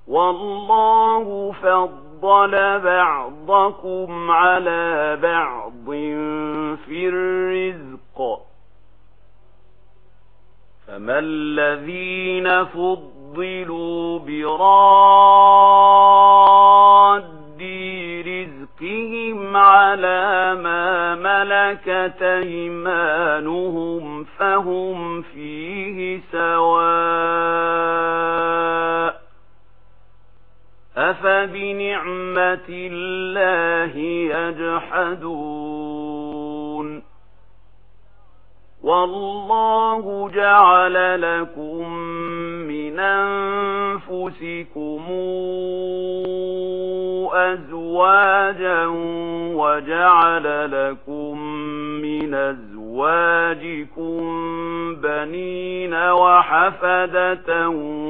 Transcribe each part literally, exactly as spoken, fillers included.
والله فضل بعضكم على بعض في الرزق، فما الذين فضلوا براد رزقهم على ما ملكت أيمانهم فهم فيه سواء، أفبنعمة الله يجحدون. والله جعل لكم من أنفسكم أزواجا وجعل لكم من أزواجكم بنين وحفدة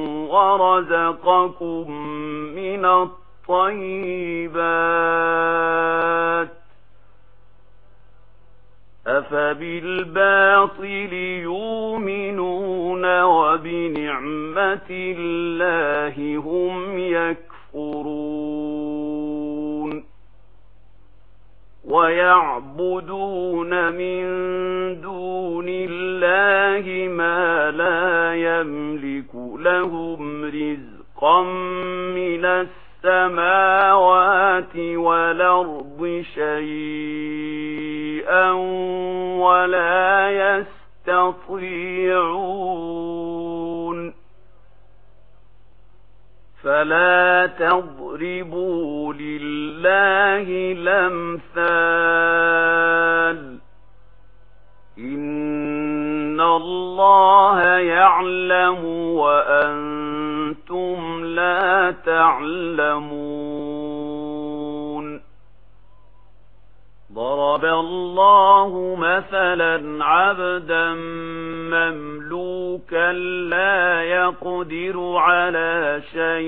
ورزقكم من الطيبات، أفبالباطل يؤمنون وبنعمة الله هم يكفرون. ويعبدون من دون الله ما لا يملك لهم رزقا من السماوات والأرض شيئا ولا يستطيعون. فلا تضربوا لله الأمثال، إن الله يعلم وأنتم لا تعلمون. ضرب الله مثلا عبدا مملوكا لا يقدر على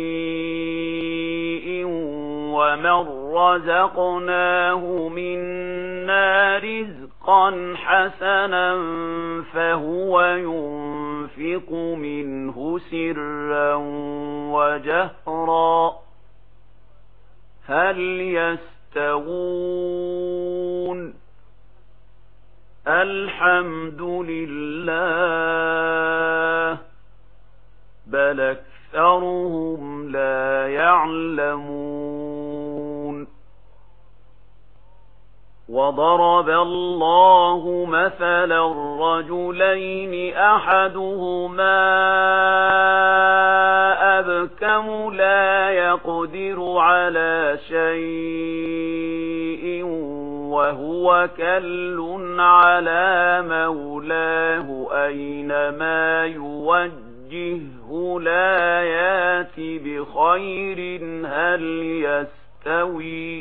شيء ومن رزقناه منا رزقا حسنا فهو ينفق منه سرا وجهرا هل يستوون؟ الحمد لله بل أكثرهم لا يعلمون. وضرب الله مثلا رجلين أحدهما أبكم لا يقدر على شيء وهو كل على مولاه أينما يوجهه لا يأتي بخير هل يستوي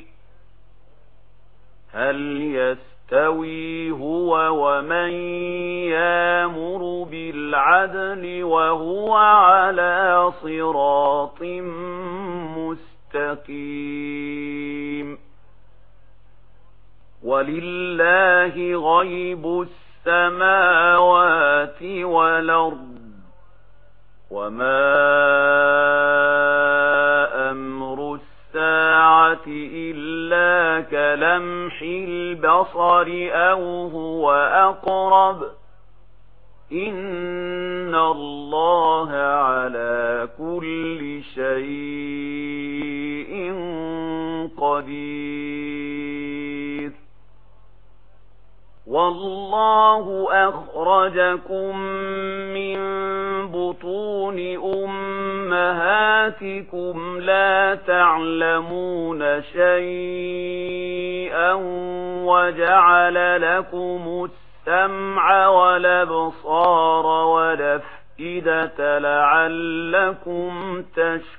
هل يستوي هو ومن يأمر بالعدل وهو على صراط مستقيم. ولله غيب السماوات والأرض وما أمر الساعة إلا كلمح البصر أو هو أقرب إن الله على كل شيء قدير. والله أخرجكم من بطون أمهاتكم لا تعلمون شيئا وجعل لكم السمع والأبصار والأفئدة لعلكم تشكرون.